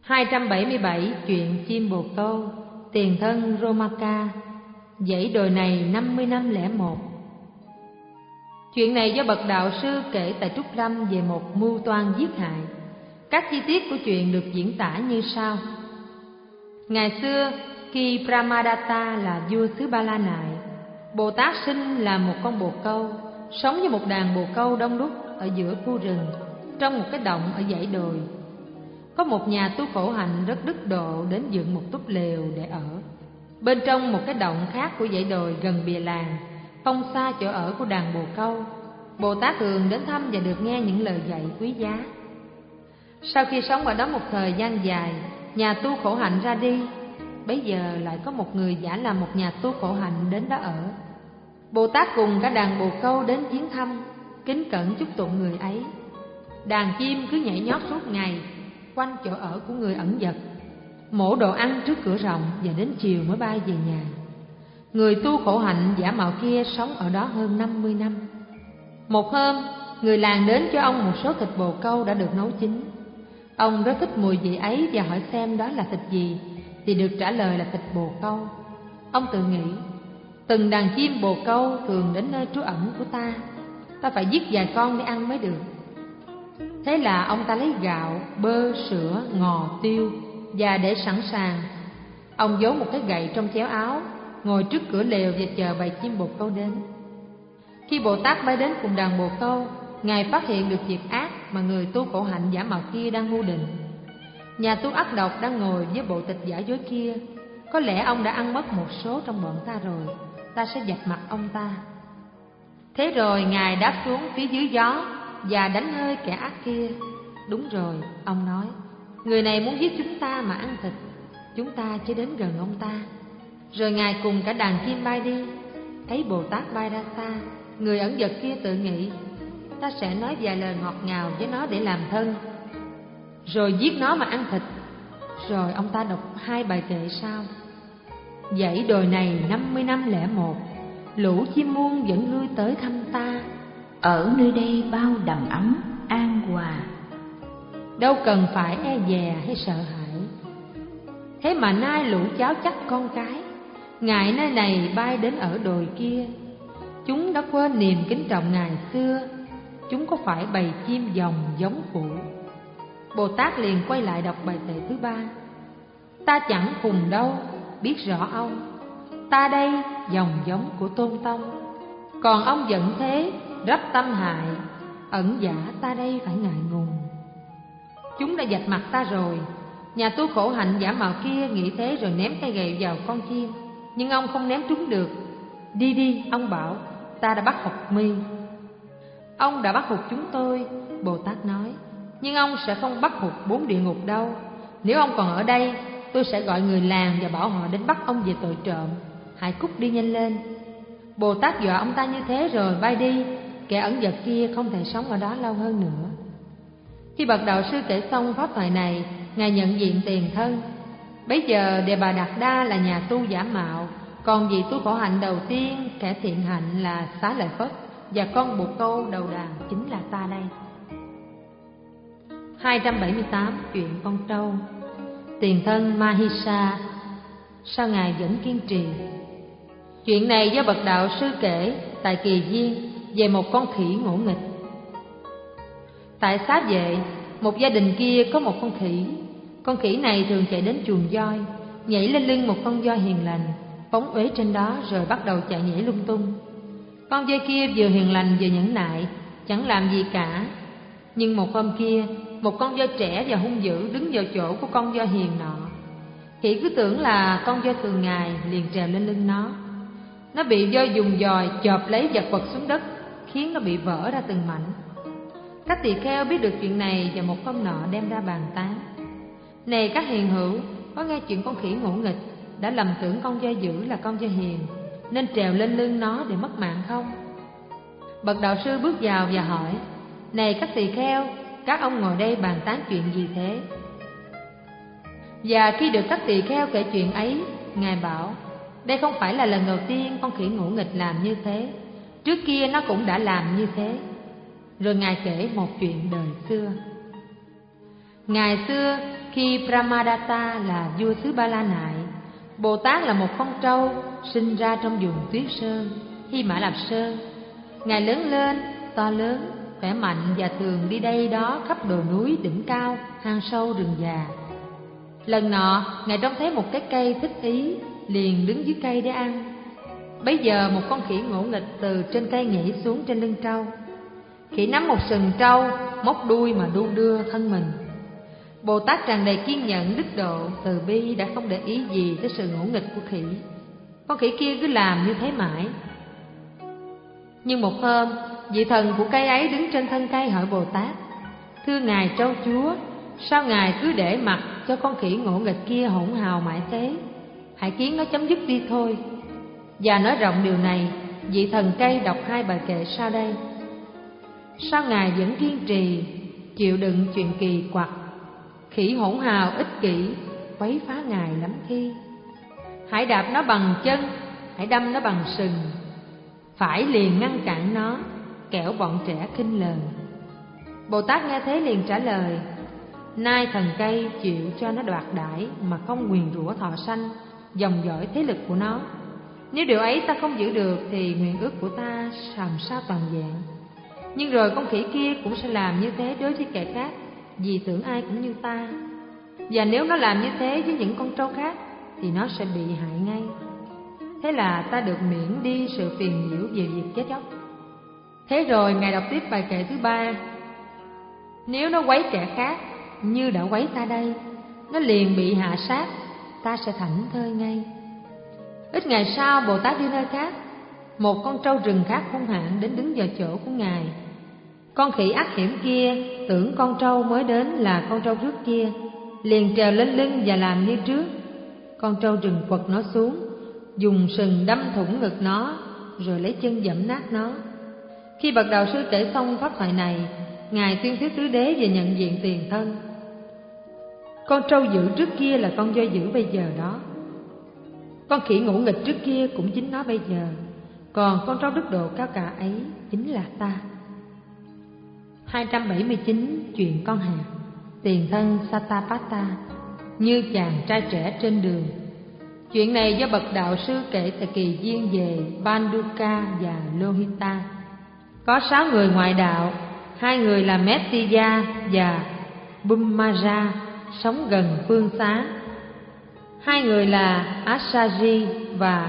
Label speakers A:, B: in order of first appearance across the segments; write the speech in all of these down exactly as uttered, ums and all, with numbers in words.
A: hai trăm bảy mươi bảy. Chuyện chim bồ câu. Tiền thân Romaka. Dãy đồi này năm mươi năm lẻ một. Chuyện này do bậc đạo sư kể tại Trúc Lâm về một mưu toan giết hại. Các chi tiết của chuyện được diễn tả như sau. Ngày xưa, khi Brahmadatta là vua xứ Ba La Nại, Bồ Tát sinh là một con bồ câu, sống với một đàn bồ câu đông đúc ở giữa khu rừng, trong một cái động ở dãy đồi. Có một nhà tu khổ hạnh rất đức độ đến dựng một túp lều để ở bên trong một cái động khác của dãy đồi gần bìa làng, không xa chỗ ở của đàn bồ câu. Bồ Tát thường đến thăm và được nghe những lời dạy quý giá. Sau khi sống ở đó một thời gian dài, nhà tu khổ hạnh ra đi. Bấy giờ lại có một người giả làm một nhà tu khổ hạnh đến đó ở. Bồ Tát cùng cả đàn bồ câu đến viếng thăm, kính cẩn chúc tụng người ấy. Đàn chim cứ nhảy nhót suốt ngày quanh chỗ ở của người ẩn dật, mổ đồ ăn trước cửa rộng và đến chiều mới bay về nhà. Người tu khổ hạnh giả mạo kia sống ở đó hơn năm mươi năm. Một hôm, người làng đến cho ông một số thịt bồ câu đã được nấu chín. Ông rất thích mùi vị ấy và hỏi xem đó là thịt gì, thì được trả lời là thịt bồ câu. Ông tự nghĩ, từng đàn chim bồ câu thường đến nơi trú ẩn của ta, ta phải giết vài con để ăn mới được. Thế là ông ta lấy gạo, bơ, sữa, ngò, tiêu và để sẵn sàng. Ông giấu một cái gậy trong chéo áo, ngồi trước cửa lều và chờ bầy chim bồ câu đến. Khi Bồ Tát bay đến cùng đàn bồ câu, Ngài phát hiện được việc ác mà người tu khổ hạnh giả mạo kia đang mưu định. Nhà tu ác độc đang ngồi với bộ tịch giả dối kia. Có lẽ ông đã ăn mất một số trong bọn ta rồi, ta sẽ vạch mặt ông ta. Thế rồi Ngài đáp xuống phía dưới gió và đánh hơi kẻ ác kia. Đúng rồi, ông nói, người này muốn giết chúng ta mà ăn thịt, chúng ta chỉ đến gần ông ta. Rồi Ngài cùng cả đàn chim bay đi. Thấy Bồ Tát bay ra xa, người ẩn dật kia tự nghĩ, ta sẽ nói vài lời ngọt ngào với nó để làm thân, rồi giết nó mà ăn thịt. Rồi ông ta đọc hai bài kệ sau. Dãy đồi này năm mươi năm lẻ một, lũ chim muông vẫn lui tới thăm ta.
B: Ở nơi đây bao đầm ấm an hòa,
A: đâu cần phải e dè hay sợ hãi. Thế mà nay lũ cháu chắc con cái, ngại nơi này bay đến ở đồi kia. Chúng đã quên niềm kính trọng ngày xưa, chúng có phải bầy chim dòng giống cũ. Bồ Tát liền quay lại đọc bài kệ thứ ba. Ta chẳng khùng đâu, biết rõ ông, ta đây dòng giống của Tôn Tông. Còn ông vẫn thế, rắp tâm hại, ẩn giả ta đây phải ngại ngùng. Chúng đã vạch mặt ta rồi. Nhà tu khổ hạnh giả mạo kia nghĩ thế rồi ném cây gậy vào con chim, nhưng ông không ném trúng được. Đi đi, ông bảo, ta đã bắt hụt mi. Ông đã bắt hụt chúng tôi, Bồ Tát nói, nhưng ông sẽ không bắt hụt bốn địa ngục đâu. Nếu ông còn ở đây, tôi sẽ gọi người làng và bảo họ đến bắt ông về tội trộm. Hãy cút đi nhanh lên. Bồ Tát dọa ông ta như thế rồi bay đi. Kẻ ẩn dật kia không thể sống ở đó lâu hơn nữa. Khi bậc đạo sư kể xong pháp thoại này, Ngài nhận diện tiền thân. Bấy giờ Đề Bà Đạt Đa là nhà tu giả mạo, còn vị tu khổ hạnh đầu tiên, kẻ thiện hạnh là Xá Lợi Phất, và con bồ câu đầu đàn chính là ta đây. hai trăm bảy mươi tám. Chuyện con trâu. Tiền thân Mahisa. Sao Ngài vẫn kiên trì? Chuyện này do bậc đạo sư kể tại Kỳ Viên về một con khỉ ngỗ nghịch. Tại Xá Vệ, một gia đình kia có một con khỉ. Con khỉ này thường chạy đến chuồng voi, nhảy lên lưng một con voi hiền lành, phóng uế trên đó rồi bắt đầu chạy nhảy lung tung. Con voi kia vừa hiền lành vừa nhẫn nại, chẳng làm gì cả. Nhưng một hôm kia, một con voi trẻ và hung dữ đứng vào chỗ của con voi hiền nọ. Khỉ cứ tưởng là con voi thường ngày, liền trèo lên lưng nó. Nó bị voi dùng dòi chộp lấy và quật xuống đất, khiến nó bị vỡ ra từng mảnh. Các tỳ kheo biết được chuyện này và một hôm nọ đem ra bàn tán. Này các hiền hữu, có nghe chuyện con khỉ ngỗ nghịch đã lầm tưởng con voi dữ là con voi hiền, nên trèo lên lưng nó để mất mạng không? Bậc đạo sư bước vào và hỏi, này các tỳ kheo, các ông ngồi đây bàn tán chuyện gì thế? Và khi được các tỳ kheo kể chuyện ấy, Ngài bảo, đây không phải là lần đầu tiên con khỉ ngỗ nghịch làm như thế, trước kia nó cũng đã làm như thế. Rồi Ngài kể một chuyện đời xưa. Ngày xưa, Khi Brahmadatta là vua xứ Ba La Nại, Bồ Tát là một con trâu sinh ra trong vùng Tuyết Sơn, Hy Mã Lạp Sơn. Ngài lớn lên, to lớn, khỏe mạnh và thường đi đây đó khắp đồi núi, đỉnh cao, hang sâu, rừng già. Lần nọ, Ngài trông thấy một cái cây thích ý, liền đứng dưới cây để ăn. Bấy giờ một con khỉ ngỗ nghịch từ trên cây nhảy xuống trên lưng trâu. Khỉ nắm một sừng trâu, móc đuôi mà đu đưa thân mình. Bồ Tát tràn đầy kiên nhẫn, đức độ, từ bi đã không để ý gì tới sự ngỗ nghịch của khỉ. Con khỉ kia cứ làm như thế mãi. Nhưng một hôm, vị thần của cây ấy đứng trên thân cây hỏi Bồ Tát: thưa Ngài Trâu Chúa, sao Ngài cứ để mặc cho con khỉ ngỗ nghịch kia hỗn hào mãi thế? Hãy khiến nó chấm dứt đi thôi. Và nói rộng điều này, vị thần cây đọc hai bài kệ sau đây. Sao Ngài vẫn kiên trì chịu đựng chuyện kỳ quặc? Khỉ hỗn hào ích kỷ quấy phá Ngài lắm khi. Hãy đạp nó bằng chân, hãy đâm nó bằng sừng, phải liền ngăn cản nó, kẻo bọn trẻ khinh lờn. Bồ Tát nghe thế liền trả lời: nay thần cây chịu cho nó đoạt đãi mà không nguyền rủa thọ sanh, dòng dõi thế lực của nó. Nếu điều ấy ta không giữ được thì nguyện ước của ta làm sao toàn vẹn. Nhưng rồi con khỉ kia cũng sẽ làm như thế đối với kẻ khác, vì tưởng ai cũng như ta. Và nếu nó làm như thế với những con trâu khác thì nó sẽ bị hại ngay. Thế là ta được miễn đi sự phiền nhiễu về việc chết chóc. Thế rồi Ngài đọc tiếp bài kệ thứ ba. Nếu nó quấy kẻ khác như đã quấy ta đây, nó liền bị hạ sát, ta sẽ thảnh thơi ngay. Ít ngày sau, Bồ Tát đi nơi khác. Một con trâu rừng khác hung hãn đến đứng vào chỗ của Ngài. Con khỉ ác hiểm kia tưởng con trâu mới đến là con trâu trước kia, liền trèo lên lưng và làm như trước. Con trâu rừng quật nó xuống, dùng sừng đâm thủng ngực nó, rồi lấy chân giẫm nát nó. Khi bậc đạo sư kể xong pháp thoại này, Ngài tuyên thuyết tứ đế về nhận diện tiền thân. Con trâu dữ trước kia là con voi dữ bây giờ đó. Con khỉ ngỗ nghịch trước kia cũng chính nó bây giờ. Còn con trâu đức độ cao cả ấy chính là ta. hai trăm bảy mươi chín. Chuyện con hạt. Tiền thân Satapatha như chàng trai trẻ trên đường. Chuyện này do bậc đạo sư kể tại kỳ duyên về Banduka và Lohita. Có sáu người ngoại đạo, hai người là Mettiya và Bummaja sống gần phương xá, hai người là Asaji và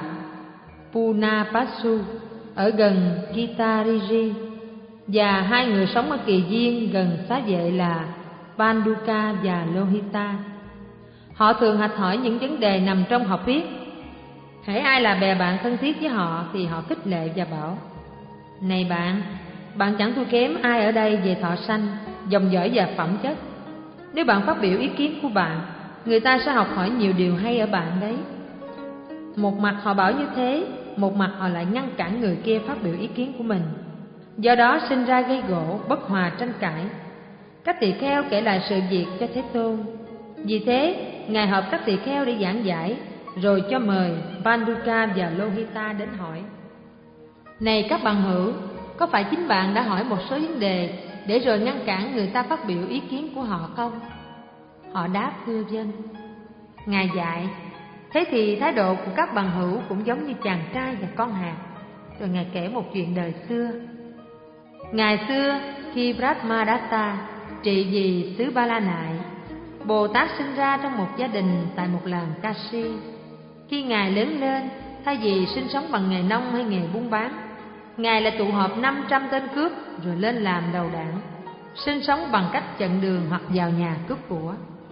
A: Punapasu ở gần Kitariji, và hai người sống ở kỳ duyên gần xá vệ là Banduka và Lohita. Họ thường hạch hỏi những vấn đề nằm trong học viết. Hễ ai là bè bạn thân thiết với họ thì họ khích lệ và bảo: này bạn, bạn chẳng thua kém ai ở đây về thọ sanh, dòng dõi và phẩm chất. Nếu bạn phát biểu ý kiến của bạn, người ta sẽ học hỏi nhiều điều hay ở bạn đấy. Một mặt họ bảo như thế, một mặt họ lại ngăn cản người kia phát biểu ý kiến của mình. Do đó sinh ra gây gổ, bất hòa, tranh cãi. Các tỳ kheo kể lại sự việc cho Thế Tôn. Vì thế, Ngài họp các tỳ kheo để giảng giải, rồi cho mời Banduka và Lohita đến hỏi: này các bằng hữu, có phải chính bạn đã hỏi một số vấn đề để rồi ngăn cản người ta phát biểu ý kiến của họ không? Họ đáp thưa vâng. Ngài dạy: thế thì thái độ của các bằng hữu cũng giống như chàng trai và con hạt. Rồi Ngài kể một chuyện đời xưa. Ngày xưa, khi Brahmadatta trị vì xứ Ba La Nại, Bồ Tát sinh ra trong một gia đình tại một làng Kashi. Khi Ngài lớn lên, thay vì sinh sống bằng nghề nông hay nghề buôn bán, Ngài lại tụ họp năm trăm tên cướp rồi lên làm đầu đảng, sinh sống bằng cách chặn đường hoặc vào nhà cướp của.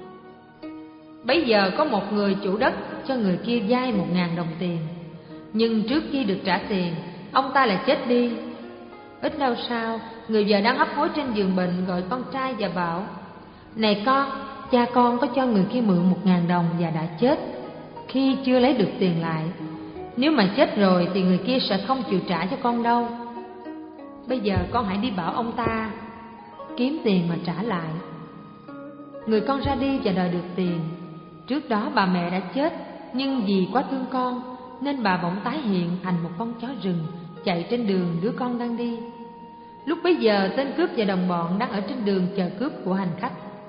A: Bấy giờ có một người chủ đất cho người kia vay một ngàn đồng tiền, nhưng trước khi được trả tiền, ông ta lại chết đi. Ít lâu sau, người vợ đang hấp hối trên giường bệnh gọi con trai và bảo: này con, cha con có cho người kia mượn một ngàn đồng và đã chết khi chưa lấy được tiền lại. Nếu mà chết rồi thì người kia sẽ không chịu trả cho con đâu. Bây giờ con hãy đi bảo ông ta kiếm tiền mà trả lại. Người con ra đi và đòi được tiền. Trước đó bà mẹ đã chết, nhưng vì quá thương con nên bà bỗng tái hiện thành một con chó rừng chạy trên đường đứa con đang đi. Lúc bấy giờ tên cướp và đồng bọn đang ở trên đường chờ cướp của hành khách.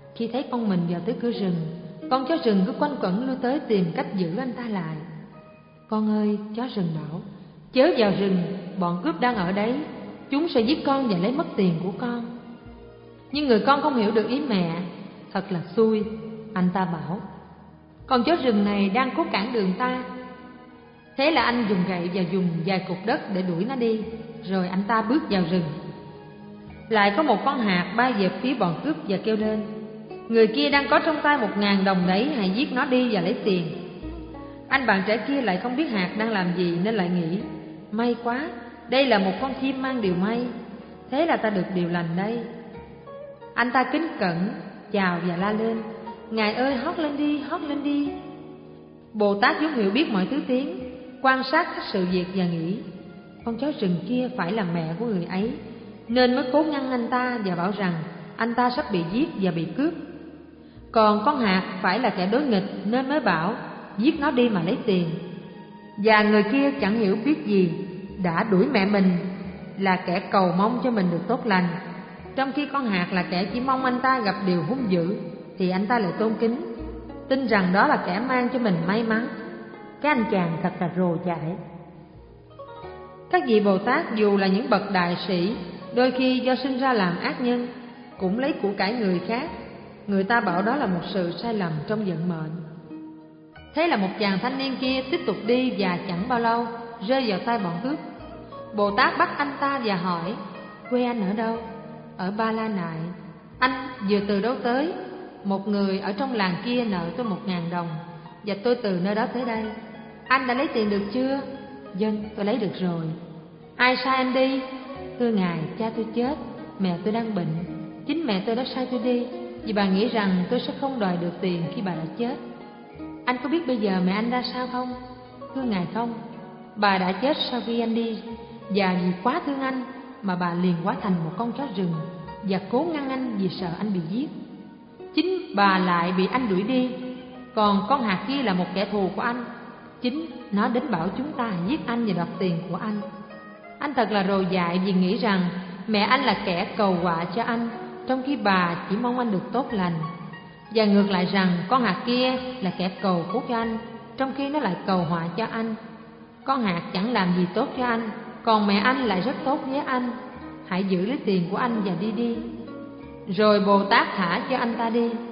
A: Khi thấy con mình vào tới cửa rừng, con chó rừng cứ quanh quẩn lui tới tìm cách giữ anh ta lại. Con ơi, chó rừng bảo, chớ vào rừng, bọn cướp đang ở đấy, chúng sẽ giết con và lấy mất tiền của con. Nhưng người con không hiểu được ý mẹ. Thật là xui, anh ta bảo, con chó rừng này đang cố cản đường ta. Thế là anh dùng gậy và dùng vài cục đất để đuổi nó đi. Rồi anh ta bước vào rừng. Lại có một con hạt bay về phía bọn cướp và kêu lên, người kia đang có trong tay một ngàn đồng đấy, hãy giết nó đi và lấy tiền. Anh bạn trẻ kia lại không biết hạt đang làm gì nên lại nghĩ, may quá, đây là một con chim mang điều may, thế là ta được điều lành đây. Anh ta kính cẩn chào và la lên, ngài ơi, hót lên đi, hót lên đi. Bồ Tát vốn hiểu biết mọi thứ tiếng, quan sát các sự việc và nghĩ, con chó rừng kia phải là mẹ của người ấy, nên mới cố ngăn anh ta và bảo rằng anh ta sắp bị giết và bị cướp. Còn con hạt phải là kẻ đối nghịch nên mới bảo giết nó đi mà lấy tiền. Và người kia chẳng hiểu biết gì đã đuổi mẹ mình là kẻ cầu mong cho mình được tốt lành, trong khi con hạt là kẻ chỉ mong anh ta gặp điều hung dữ thì anh ta lại tôn kính, tin rằng đó là kẻ mang cho mình may mắn. Cái anh chàng thật là rồ dại. Các vị Bồ Tát dù là những bậc đại sĩ, đôi khi do sinh ra làm ác nhân, cũng lấy của cải người khác. Người ta bảo đó là một sự sai lầm trong vận mệnh. Thế là một chàng thanh niên kia tiếp tục đi và chẳng bao lâu rơi vào tay bọn cướp. Bồ Tát bắt anh ta và hỏi, quê anh ở đâu? Ở Ba La Nại. Anh vừa từ đâu tới? Một người ở trong làng kia nợ tôi một ngàn đồng và tôi từ nơi đó tới đây. Anh đã lấy tiền được chưa? Vâng, tôi lấy được rồi. Ai sai anh đi? Thưa ngài, cha tôi chết, mẹ tôi đang bệnh. Chính mẹ tôi đã sai tôi đi, vì bà nghĩ rằng tôi sẽ không đòi được tiền khi bà đã chết. Anh có biết bây giờ mẹ anh ra sao không? Thưa ngài, không. Bà đã chết sau khi anh đi, và vì quá thương anh mà bà liền hóa thành một con chó rừng và cố ngăn anh vì sợ anh bị giết. Chính bà lại bị anh đuổi đi. Còn con hạt kia là một kẻ thù của anh, chính nó đến bảo chúng ta giết anh và đoạt tiền của anh. Anh thật là rồ dại vì nghĩ rằng mẹ anh là kẻ cầu họa cho anh, trong khi bà chỉ mong anh được tốt lành. Và ngược lại rằng con hạt kia là kẻ cầu phúc cho anh, trong khi nó lại cầu họa cho anh. Con hạt chẳng làm gì tốt cho anh, còn mẹ anh lại rất tốt với anh. Hãy giữ lấy tiền của anh và đi đi. Rồi Bồ Tát thả cho anh ta đi.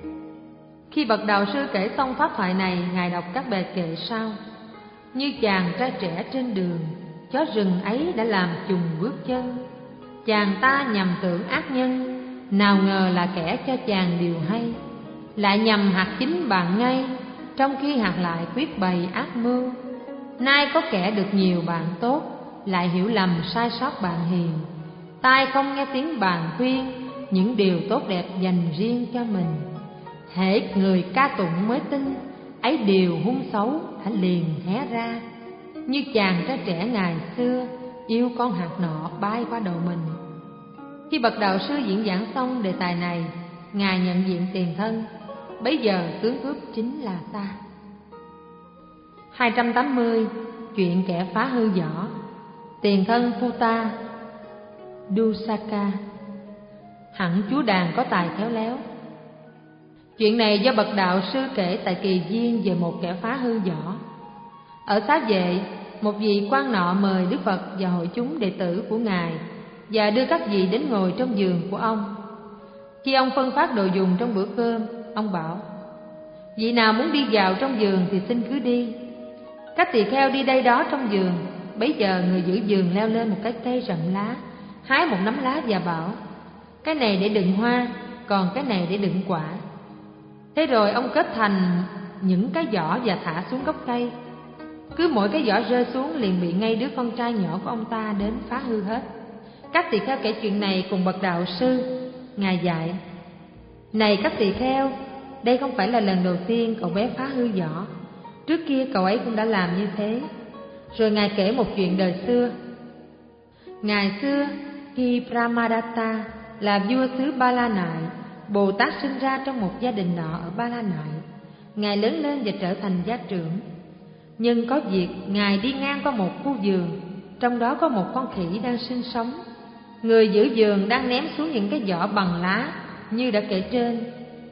A: Khi bậc đạo sư kể xong pháp thoại này, ngài đọc các bài kệ sau: như chàng trai trẻ trên đường, chó rừng ấy đã làm chùng bước chân. Chàng ta nhầm tưởng ác nhân, nào ngờ là kẻ cho chàng điều hay. Lại nhầm hạt chính bạn ngay, trong khi hạt lại quyết bày ác mưu. Nay có kẻ được nhiều bạn tốt, lại hiểu lầm sai sót bạn hiền. Tai không nghe tiếng bạn khuyên, những điều tốt đẹp dành riêng cho mình. Hễ người ca tụng mới tin, ấy điều hung xấu hãy liền hé ra. Như chàng trai trẻ ngày xưa, yêu con hạt nọ bay qua đầu mình. Khi bậc đạo sư diễn giảng xong đề tài này, ngài nhận diện tiền thân. Bấy giờ tướng cướp chính là ta. Hai trăm tám mươi. Chuyện kẻ phá hư võ. Tiền thân Phuta Dusaka. Hẳn chúa đàn có tài khéo léo. Chuyện này do bậc đạo sư kể tại kỳ viên về một kẻ phá hư võ. Ở Xá Vệ, một vị quan nọ mời Đức Phật và hội chúng đệ tử của ngài và đưa các vị đến ngồi trong giường của ông. Khi ông phân phát đồ dùng trong bữa cơm, ông bảo: vị nào muốn đi vào trong giường thì xin cứ đi. Các tỳ kheo đi đây đó trong giường. Bấy giờ người giữ giường leo lên một cái cây rậm lá, hái một nắm lá và bảo: cái này để đựng hoa, còn cái này để đựng quả. Thế rồi ông kết thành những cái giỏ và thả xuống gốc cây. Cứ mỗi cái giỏ rơi xuống liền bị ngay đứa con trai nhỏ của ông ta đến phá hư hết. Các tỳ kheo kể chuyện này cùng bậc đạo sư. Ngài dạy: này các tỳ kheo, đây không phải là lần đầu tiên cậu bé phá hư giỏ. Trước kia cậu ấy cũng đã làm như thế. Rồi ngài kể một chuyện đời xưa. Ngày xưa, khi Brahmadatta là vua xứ Ba La Nại, Bồ Tát sinh ra trong một gia đình nọ ở Ba La Nại. Ngài lớn lên và trở thành gia trưởng. Nhưng có việc ngài đi ngang qua một khu vườn, trong đó có một con khỉ đang sinh sống. Người giữ vườn đang ném xuống những cái giỏ bằng lá như đã kể trên.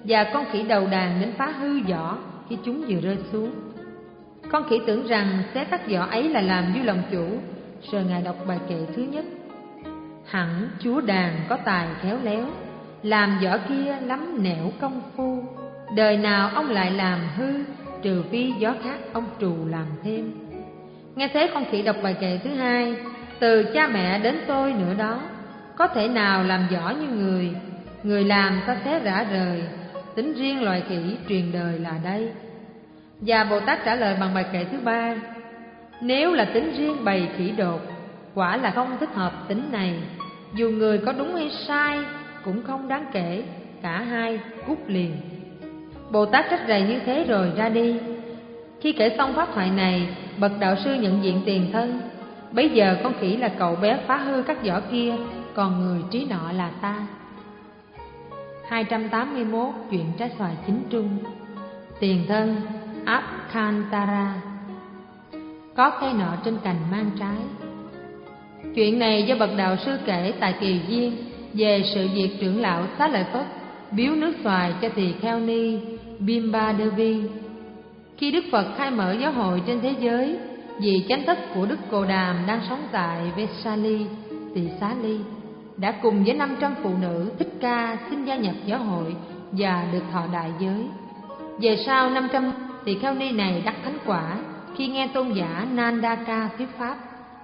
A: và con khỉ đầu đàn đến phá hư vỏ khi chúng vừa rơi xuống. Con khỉ tưởng rằng xé tắt vỏ ấy là làm vui lòng chủ, rồi ngài đọc bài kệ thứ nhất: hẳn chúa đàn có tài khéo léo, làm vỏ kia lắm nẻo công phu, đời nào ông lại làm hư, trừ phi gió khác ông trù làm thêm. Nghe thế con khỉ đọc bài kệ thứ hai: từ cha mẹ đến tôi nữa đó, có thể nào làm vỏ như người, người làm ta xé rã rời, tính riêng loài khỉ truyền đời là đây. Và Bồ Tát trả lời bằng bài kệ thứ ba: nếu là tính riêng bầy khỉ đột, quả là không thích hợp tính này, dù người có đúng hay sai cũng không đáng kể, cả hai cút liền. Bồ Tát trách rầy như thế rồi ra đi. Khi kể xong pháp thoại này, bậc đạo sư nhận diện tiền thân. Bấy giờ con khỉ là cậu bé phá hư các vỏ kia, còn người trí nọ là ta. Hai trăm tám mươi mốt. Chuyện trái xoài chính trung. Tiền thân Abkhantara. Có cây nọ trên cành mang trái. Chuyện này do bậc đạo sư kể tại Kỳ Viên về sự việc trưởng lão Xá Lợi Phất biếu nước xoài cho tỳ kheo ni Bimba Devi. Khi Đức Phật khai mở giáo hội trên thế giới, vị chánh thất của Đức Cồ Đàm đang sống tại Vesali, Tỳ Xá Ly, đã cùng với năm trăm phụ nữ Thích Ca xin gia nhập giáo hội và được thọ đại giới. Về sau, năm trăm tỳ kheo ni này đắc thánh quả khi nghe tôn giả Nandaka thuyết pháp.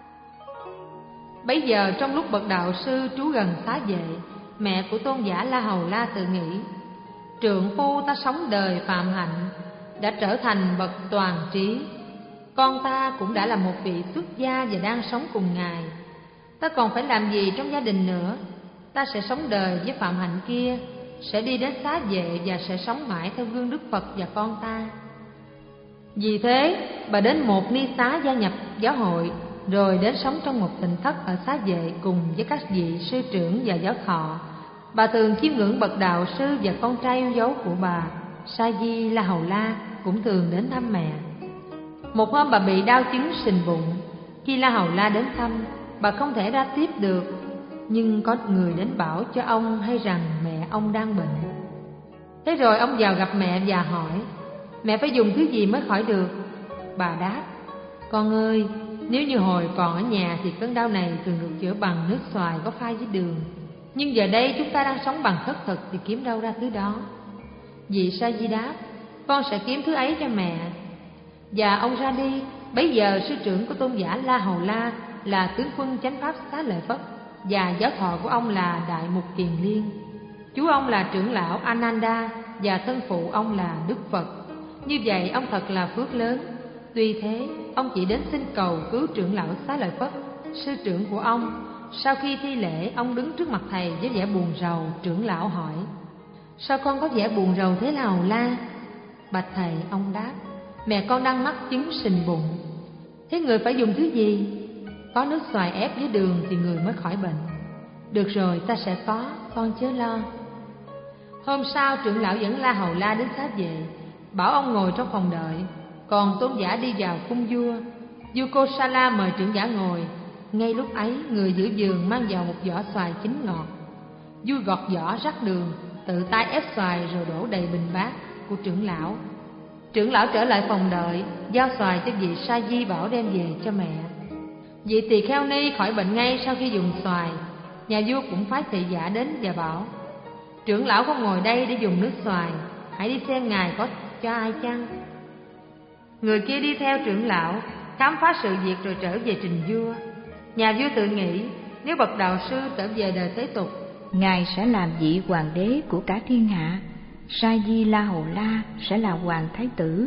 A: Bấy giờ trong lúc bậc đạo sư trú gần xá vệ, mẹ của tôn giả La Hầu La tự nghĩ: trượng phu ta sống đời phạm hạnh, đã trở thành bậc toàn trí. Con ta cũng đã là một vị xuất gia và đang sống cùng ngài. Ta còn phải làm gì trong gia đình nữa? Ta sẽ sống đời với phạm hạnh kia, sẽ đi đến xá vệ và sẽ sống mãi theo gương Đức Phật và con ta. Vì thế, bà đến một ni xá gia nhập giáo hội, rồi đến sống trong một tịnh thất ở xá vệ cùng với các vị sư trưởng và giáo thọ. Bà thường chiêm ngưỡng bậc đạo sư và con trai yêu dấu của bà, Sa Di La Hầu La, cũng thường đến thăm mẹ. Một hôm bà bị đau chứng sình bụng. Khi La Hầu La đến thăm, bà không thể ra tiếp được, nhưng có người đến bảo cho ông hay rằng mẹ ông đang bệnh. Thế rồi ông vào gặp mẹ và hỏi: mẹ phải dùng thứ gì mới khỏi được? Bà đáp: con ơi, nếu như hồi còn ở nhà thì cơn đau này thường được chữa bằng nước xoài có pha với đường, nhưng giờ đây chúng ta đang sống bằng khất thực thì kiếm đâu ra thứ đó. Vị Sa Di đáp: con sẽ kiếm thứ ấy cho mẹ. Và ông ra đi. Bấy giờ sư trưởng của tôn giả La Hầu La là tướng quân chánh pháp Xá Lợi Phất, và giáo thọ của ông là Đại Mục Kiền Liên. Chú ông là trưởng lão Ananda và thân phụ ông là Đức Phật. Như vậy ông thật là phước lớn. Tuy thế, ông chỉ đến xin cầu cứu trưởng lão Xá Lợi Phất, sư trưởng của ông. Sau khi thi lễ, ông đứng trước mặt thầy với vẻ buồn rầu. Trưởng lão hỏi: sao con có vẻ buồn rầu thế La Hầu La? Bạch thầy, ông đáp: mẹ con đang mắc chứng sình bụng. Thế người phải dùng thứ gì? Có nước xoài ép với đường thì người mới khỏi bệnh. Được rồi, ta sẽ có, con chớ lo. Hôm sau, trưởng lão dẫn La Hầu La đến xá vệ, bảo ông ngồi trong phòng đợi. Còn tôn giả đi vào cung vua. Vua Kosala mời trưởng giả ngồi. Ngay lúc ấy, người giữ giường mang vào một vỏ xoài chín ngọt. Vua gọt vỏ rắc đường, tự tay ép xoài rồi đổ đầy bình bát của trưởng lão. Trưởng lão trở lại phòng đợi, giao xoài cho vị Sa Di bảo đem về cho mẹ. Vị tỳ kheo ni khỏi bệnh ngay sau khi dùng xoài. Nhà vua cũng phái thị giả đến và bảo: trưởng lão không ngồi đây để dùng nước xoài, hãy đi xem ngài có cho ai chăng. Người kia đi theo trưởng lão, khám phá sự việc rồi trở về trình vua. Nhà vua tự nghĩ, nếu bậc đạo sư trở về đời thế tục,
B: ngài sẽ làm vị hoàng đế của cả thiên hạ. Sa Di La Hầu La sẽ là hoàng thái tử.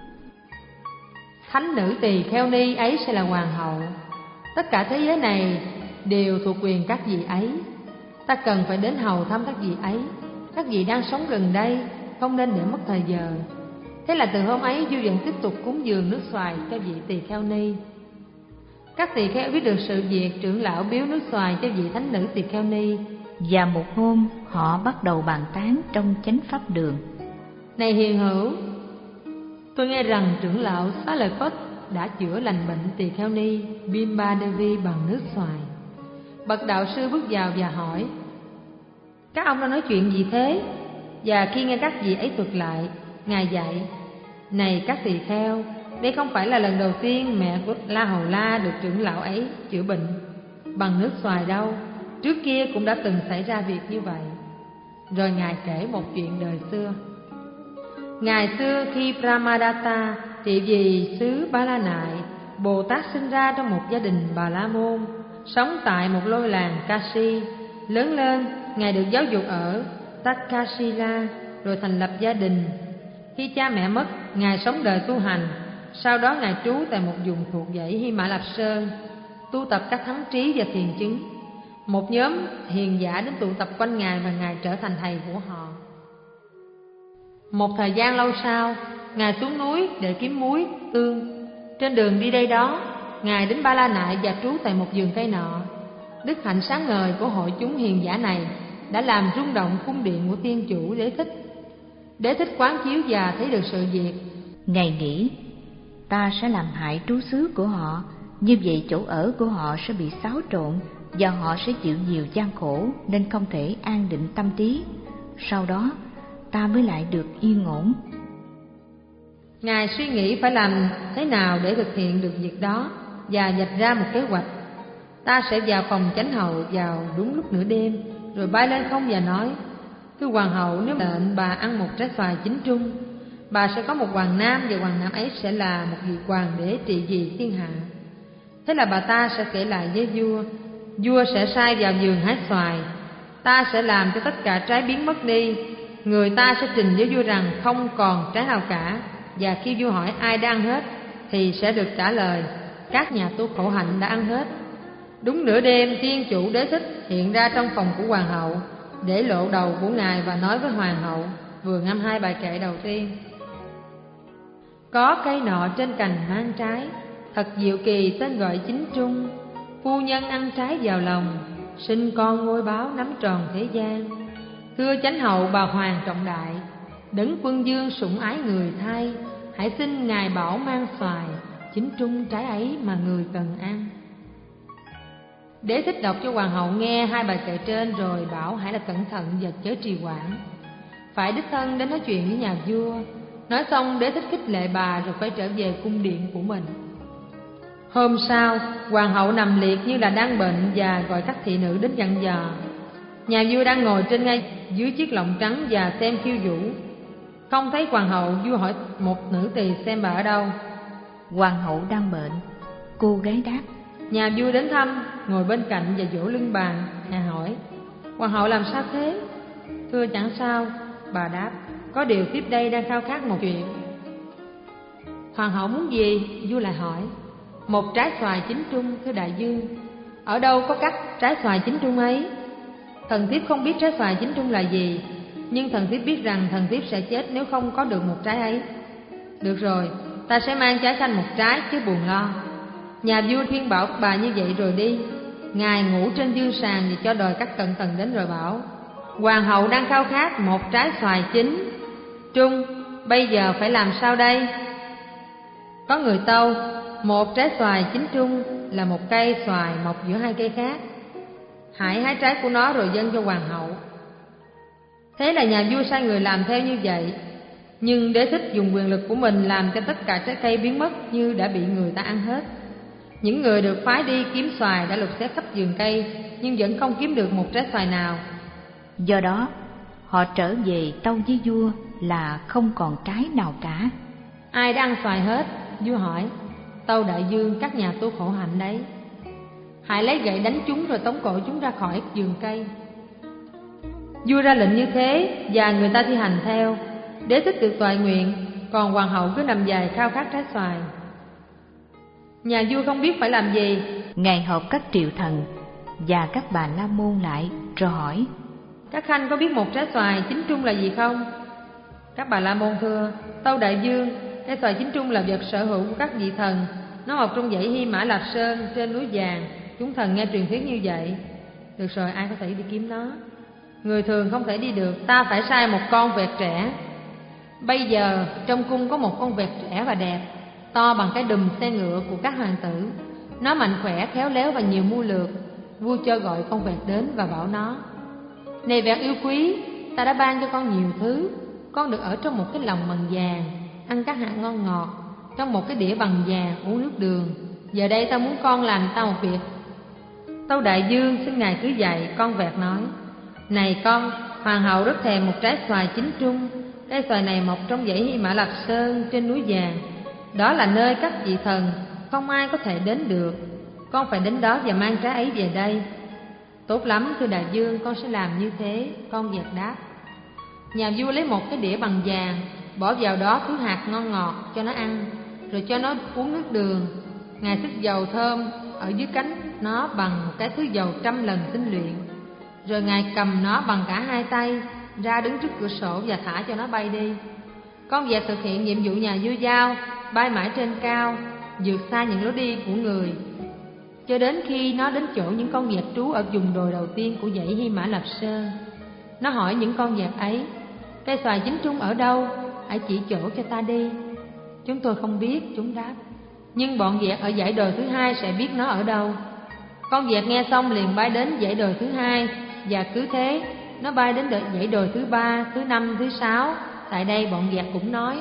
A: Thánh nữ tỳ kheo ni ấy sẽ là hoàng hậu. Tất cả thế giới này đều thuộc quyền các vị ấy. Ta cần phải đến hầu thăm các vị ấy. Các vị đang sống gần đây, không nên để mất thời giờ. Thế là từ hôm ấy vua vẫn tiếp tục cúng dường nước xoài cho vị tỳ kheo ni. Các tỳ kheo biết được sự việc trưởng lão biếu nước xoài cho vị thánh nữ tỳ kheo ni.
B: Và một hôm họ bắt đầu bàn tán trong chánh pháp đường:
A: này hiền hữu, tôi nghe rằng trưởng lão Xá Lợi Phất đã chữa lành bệnh tỳ kheo ni Bimba Devi bằng nước xoài. Bậc đạo sư bước vào và hỏi: các ông đang nói chuyện gì thế? Và khi nghe các vị ấy thuật lại, Ngài dạy: Này các tỳ kheo, đây không phải là lần đầu tiên mẹ của La Hầu La được trưởng lão ấy chữa bệnh bằng nước xoài đâu. Trước kia cũng đã từng xảy ra việc như vậy. Rồi Ngài kể một chuyện đời xưa. Ngày xưa khi Brahmadatta trị vì xứ Ba La Nại, Bồ Tát sinh ra trong một gia đình Bà La Môn, sống tại một lôi làng Kashi. Lớn lên, Ngài được giáo dục ở Takshila, rồi thành lập gia đình. Khi cha mẹ mất, Ngài sống đời tu hành. Sau đó Ngài trú tại một vùng thuộc dãy Hy Mã Lạp Sơn, tu tập các thắng trí và thiền chứng. Một nhóm hiền giả đến tụ tập quanh Ngài và Ngài trở thành thầy của họ. Một thời gian lâu sau, Ngài xuống núi để kiếm muối, tương. Trên đường đi đây đó, Ngài đến Ba La Nại và trú tại một vườn cây nọ. Đức hạnh sáng ngời của hội chúng hiền giả này đã làm rung động cung điện của tiên chủ Đế Thích. Đế Thích quán chiếu và thấy được sự việc.
B: Ngài nghĩ, ta sẽ làm hại trú xứ của họ, như vậy chỗ ở của họ sẽ bị xáo trộn và họ sẽ chịu nhiều gian khổ, nên không thể an định tâm trí. Sau đó ta mới lại được yên ổn.
A: Ngài suy nghĩ phải làm thế nào để thực hiện được việc đó và vạch ra một kế hoạch. Ta sẽ vào phòng chánh hầu vào đúng lúc nửa đêm, rồi bay lên không và nói: Thưa hoàng hậu, nếu lệnh bà ăn một trái xoài chín trung, bà sẽ có một hoàng nam, và hoàng nam ấy sẽ là một vị hoàng đế trị vì thiên hạ. Thế là bà ta sẽ kể lại với vua. Vua sẽ sai vào vườn hái xoài. Ta sẽ làm cho tất cả trái biến mất đi. Người ta sẽ trình với vua rằng không còn trái nào cả. Và khi vua hỏi ai đã ăn hết, thì sẽ được trả lời: các nhà tu khổ hạnh đã ăn hết. Đúng nửa đêm, tiên chủ Đế Thích hiện ra trong phòng của hoàng hậu, để lộ đầu của ngài và nói với hoàng hậu vừa ngâm hai bài kệ đầu tiên. Có cây nọ trên cành mang trái, thật diệu kỳ tên gọi chính trung. Phu nhân ăn trái vào lòng, sinh con ngôi báo nắm tròn thế gian. Thưa chánh hậu bà hoàng trọng đại, đấng quân dương sủng ái người thay, hãy xin ngài bảo mang xoài, chính trung trái ấy mà người cần ăn. Đế Thích đọc cho hoàng hậu nghe hai bài kệ trên, rồi bảo hãy là cẩn thận và chớ trì hoãn, phải đích thân đến nói chuyện với nhà vua. Nói xong, Đế Thích khích lệ bà rồi quay trở về cung điện của mình. Hôm sau, hoàng hậu nằm liệt như là đang bệnh và gọi các thị nữ đến dặn dò. Nhà vua đang ngồi trên ngay dưới chiếc lọng trắng và xem khiêu vũ. Không thấy hoàng hậu, vua hỏi một nữ tỳ xem bà ở đâu.
B: Hoàng hậu đang bệnh. Cô gái đáp.
A: Nhà vua đến thăm, ngồi bên cạnh và vỗ lưng bà. Ngài hỏi: hoàng hậu làm sao thế? Thưa chẳng sao, bà đáp. Có điều tiếp đây đang khao khát một chuyện. Hoàng hậu muốn gì? Vua lại hỏi. Một trái xoài chín trung, thưa đại dương. Ở đâu có cắt trái xoài chín trung ấy? Thần thiếp không biết trái xoài chín trung là gì, nhưng thần thiếp biết rằng thần thiếp sẽ chết nếu không có được một trái ấy. Được rồi, ta sẽ mang trái xanh một trái, chứ buồn lo. Nhà vua khuyên bảo bà như vậy rồi đi. Ngài ngủ trên dương sàn và cho đòi các cận thần đến rồi bảo: hoàng hậu đang khao khát một trái xoài chín trung, bây giờ phải làm sao đây? Có người tâu: một trái xoài chín trung là một cây xoài mọc giữa hai cây khác. Hãy hái trái của nó rồi dâng cho hoàng hậu. Thế là nhà vua sai người làm theo như vậy. Nhưng Đế Thích dùng quyền lực của mình làm cho tất cả trái cây biến mất như đã bị người ta ăn hết. Những người được phái đi kiếm xoài đã lục xét khắp vườn cây, nhưng vẫn không kiếm được một trái xoài nào.
B: Do đó, họ trở về tâu với vua là không còn trái nào cả.
A: Ai đã ăn xoài hết? Vua hỏi. Tâu đại dương, các nhà tu khổ hạnh đấy. Hãy lấy gậy đánh chúng rồi tống cổ chúng ra khỏi vườn cây. Vua ra lệnh như thế và người ta thi hành theo. Đế Thích được toại nguyện, còn hoàng hậu cứ nằm dài khao khát trái xoài. Nhà vua không biết phải làm gì.
B: Ngài họp các triệu thần và các bà la môn lại rồi hỏi:
A: các khanh có biết một trái xoài chín trung là gì không? Các bà la môn thưa: tâu đại dương, trái xoài chín trung là vật sở hữu của các vị thần. Nó mọc trong dãy Hy Mã Lạp Sơn trên núi vàng. Chúng thần nghe truyền thuyết như vậy. Được rồi, ai có thể đi kiếm nó? Người thường không thể đi được, ta phải sai một con vẹt trẻ. Bây giờ trong cung có một con vẹt trẻ và đẹp, to bằng cái đùm xe ngựa của các hoàng tử. Nó mạnh khỏe, khéo léo và nhiều mưu lược. Vua cho gọi con vẹt đến và bảo nó: này vẹt yêu quý, ta đã ban cho con nhiều thứ. Con được ở trong một cái lồng bằng vàng, ăn các hạt ngon ngọt, trong một cái đĩa bằng vàng uống nước đường. Giờ đây ta muốn con làm ta một việc. Tâu Đại Dương xin ngài cứ dạy. Con vẹt nói: Này con, hoàng hậu rất thèm một trái xoài chính trung. Cây xoài này mọc trong dãy Hy Mã Lạp Sơn trên núi vàng. Đó là nơi các vị thần không ai có thể đến được. Con phải đến đó và mang trái ấy về đây. Tốt lắm thưa đại dương, con sẽ làm như thế. Con vẹt đáp. Nhà vua lấy một cái đĩa bằng vàng, bỏ vào đó thứ hạt ngon ngọt cho nó ăn, rồi cho nó uống nước đường. Ngài xức dầu thơm ở dưới cánh nó bằng một cái thứ dầu trăm lần tinh luyện. Rồi ngài cầm nó bằng cả hai tay ra đứng trước cửa sổ và thả cho nó bay đi. Con vẹt thực hiện nhiệm vụ nhà vua giao, bay mãi trên cao, vượt xa những lối đi của người, cho đến khi nó đến chỗ những con vẹt trú ở vùng đồi đầu tiên của dãy Hy Mã Lạp Sơn. Nó hỏi những con vẹt ấy: Cây xoài chính trung ở đâu? Hãy chỉ chỗ cho ta đi. Chúng tôi không biết, chúng đáp. Nhưng bọn vẹt ở dãy đồi thứ hai sẽ biết nó ở đâu. Con vẹt nghe xong liền bay đến dãy đồi thứ hai, và cứ thế nó bay đến dãy đồi thứ ba, thứ năm, thứ sáu. Tại đây bọn vẹt cũng nói: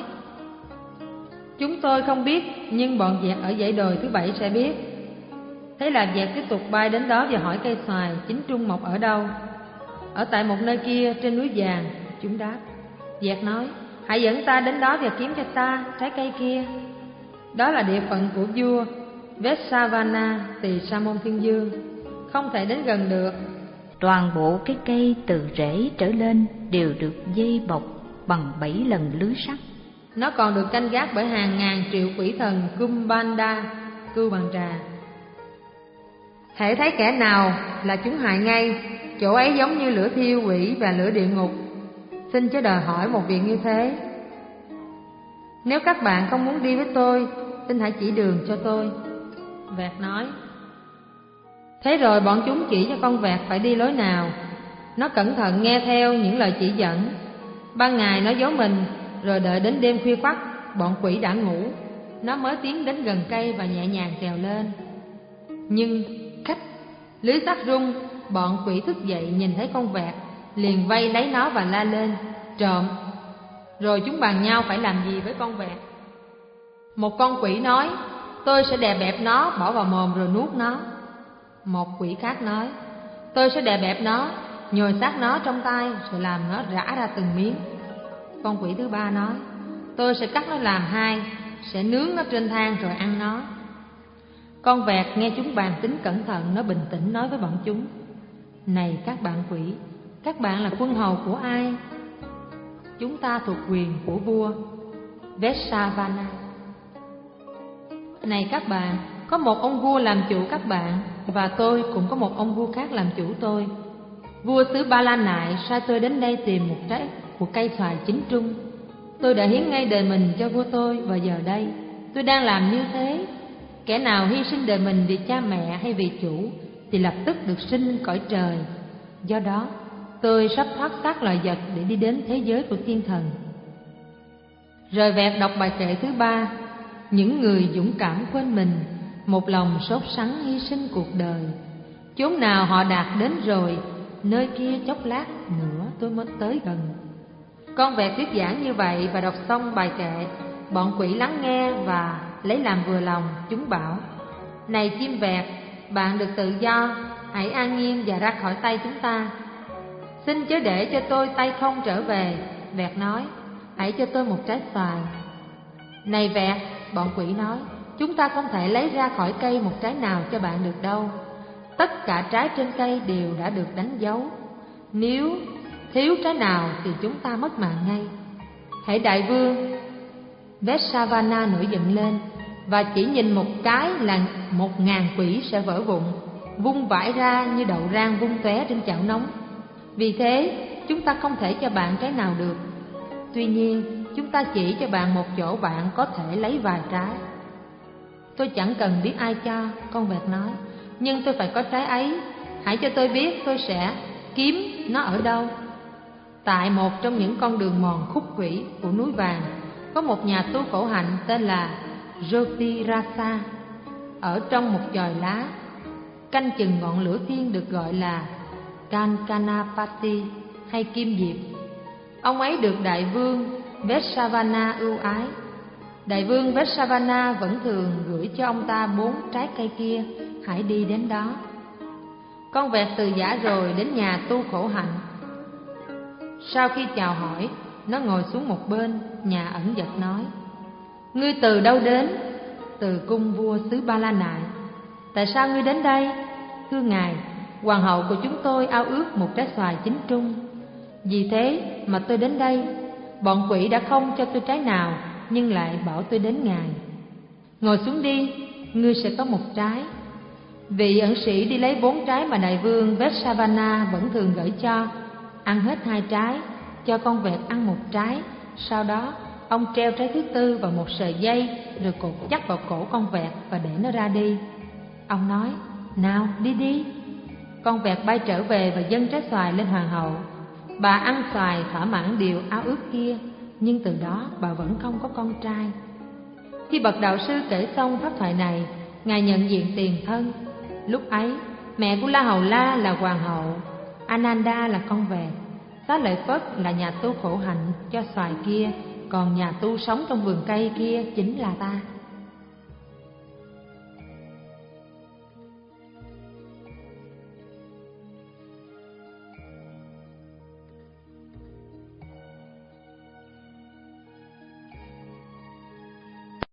A: Chúng tôi không biết, nhưng bọn vẹt ở dãy đồi thứ bảy sẽ biết. Thế là vẹt tiếp tục bay đến đó và hỏi cây xoài chính trung mọc ở đâu. Ở tại một nơi kia trên núi vàng, chúng đáp. Vẹt nói: Hãy dẫn ta đến đó và kiếm cho ta trái cây kia. Đó là địa phận của vua Vessavana, tỳ Sa Môn Thiên Dương, không thể đến gần được.
B: Toàn bộ cái cây từ rễ trở lên đều được dây bọc bằng bảy lần lưới sắt.
A: Nó còn được canh gác bởi hàng ngàn triệu quỷ thần Kumbanda, cưu bằng trà. Hễ thấy kẻ nào là chúng hại ngay. Chỗ ấy giống như lửa thiêu quỷ và lửa địa ngục. Xin chớ đòi hỏi một việc như thế. Nếu các bạn không muốn đi với tôi, xin hãy chỉ đường cho tôi. Vẹt nói. Thế rồi bọn chúng chỉ cho con vẹt phải đi lối nào. Nó cẩn thận nghe theo những lời chỉ dẫn. Ban ngày nó giấu mình, rồi đợi đến đêm khuya khoắt, bọn quỷ đã ngủ, nó mới tiến đến gần cây và nhẹ nhàng trèo lên. Nhưng khách, lưới sắt rung, bọn quỷ thức dậy nhìn thấy con vẹt, liền vây lấy nó và la lên: Trộm! Rồi chúng bàn nhau phải làm gì với con vẹt. Một con quỷ nói: Tôi sẽ đè bẹp nó, bỏ vào mồm rồi nuốt nó. Một quỷ khác nói: Tôi sẽ đè bẹp nó, nhồi xác nó trong tay, rồi làm nó rã ra từng miếng. Con quỷ thứ ba nói: Tôi sẽ cắt nó làm hai, sẽ nướng nó trên than rồi ăn nó. Con vẹt nghe chúng bàn tính cẩn thận, nó bình tĩnh nói với bọn chúng: Này các bạn quỷ, các bạn là quân hầu của ai? Chúng ta thuộc quyền của vua Vessavana. Này các bạn, có một ông vua làm chủ các bạn, và tôi cũng có một ông vua khác làm chủ tôi. Vua xứ Ba La Nại sai tôi đến đây tìm một trái của cây xoài chính trung. Tôi đã hiến ngay đời mình cho vua tôi, và giờ đây tôi đang làm như thế. Kẻ nào hy sinh đời mình vì cha mẹ hay vì chủ thì lập tức được sinh lên cõi trời. Do đó tôi sắp thoát xác loài vật để đi đến thế giới của thiên thần. Rồi vẹt đọc bài kệ thứ ba: Những người dũng cảm quên mình, một lòng sốt sắng hy sinh cuộc đời. Chốn nào họ đạt đến rồi, nơi kia chốc lát nữa tôi mới tới gần. Con vẹt thuyết giảng như vậy và đọc xong bài kệ, bọn quỷ lắng nghe và lấy làm vừa lòng. Chúng bảo: Này chim vẹt, bạn được tự do, hãy an nhiên và ra khỏi tay chúng ta. Xin chớ để cho tôi tay không trở về. Vẹt nói: Hãy cho tôi một trái xoài. Này vẹt, bọn quỷ nói, chúng ta không thể lấy ra khỏi cây một trái nào cho bạn được đâu. Tất cả trái trên cây đều đã được đánh dấu. Nếu thiếu trái nào thì chúng ta mất mạng ngay. Hễ đại vương Vessavana nổi giận lên và chỉ nhìn một cái là một ngàn quỷ sẽ vỡ vụn, vung vãi ra như đậu rang vung tóe trên chảo nóng. Vì thế chúng ta không thể cho bạn trái nào được. Tuy nhiên chúng ta chỉ cho bạn một chỗ bạn có thể lấy vài trái. Tôi chẳng cần biết ai cho, con vẹt nói, nhưng tôi phải có trái ấy. Hãy cho tôi biết tôi sẽ kiếm nó ở đâu. Tại một trong những con đường mòn khúc quỷ của núi vàng, có một nhà tu khổ hạnh tên là Jyotirasa. Ở trong một chòi lá canh chừng ngọn lửa thiên được gọi là Kankanapati hay Kim Diệp. Ông ấy được đại vương Vessavana ưu ái. Đại vương Vessavana vẫn thường gửi cho ông ta bốn trái cây kia, hãy đi đến đó. Con vẹt từ giả rồi đến nhà tu khổ hạnh. Sau khi chào hỏi, nó ngồi xuống một bên. Nhà ẩn dật nói: Ngươi từ đâu đến? Từ cung vua xứ Ba La Nại. Tại sao ngươi đến đây? Thưa ngài, hoàng hậu của chúng tôi ao ước một trái xoài chính trung, vì thế mà tôi đến đây. Bọn quỷ đã không cho tôi trái nào, nhưng lại bảo tôi đến ngài. Ngồi xuống đi, ngươi sẽ có một trái. Vị ẩn sĩ đi lấy bốn trái mà đại vương Vessavana vẫn thường gửi cho. Ăn hết hai trái, cho con vẹt ăn một trái. Sau đó ông treo trái thứ tư vào một sợi dây, rồi cột chắc vào cổ con vẹt và để nó ra đi. Ông nói: Nào đi đi. Con vẹt bay trở về và dâng trái xoài lên hoàng hậu. Bà ăn xoài thỏa mãn điều ao ước kia, nhưng từ đó bà vẫn không có con trai. Khi bậc đạo sư kể xong pháp thoại này, ngài nhận diện tiền thân. Lúc ấy mẹ của La Hầu La là hoàng hậu, Ananda là con vẹt, Xá Lợi Phất là nhà tu khổ hạnh cho xoài kia, còn nhà tu sống trong vườn cây kia chính là ta.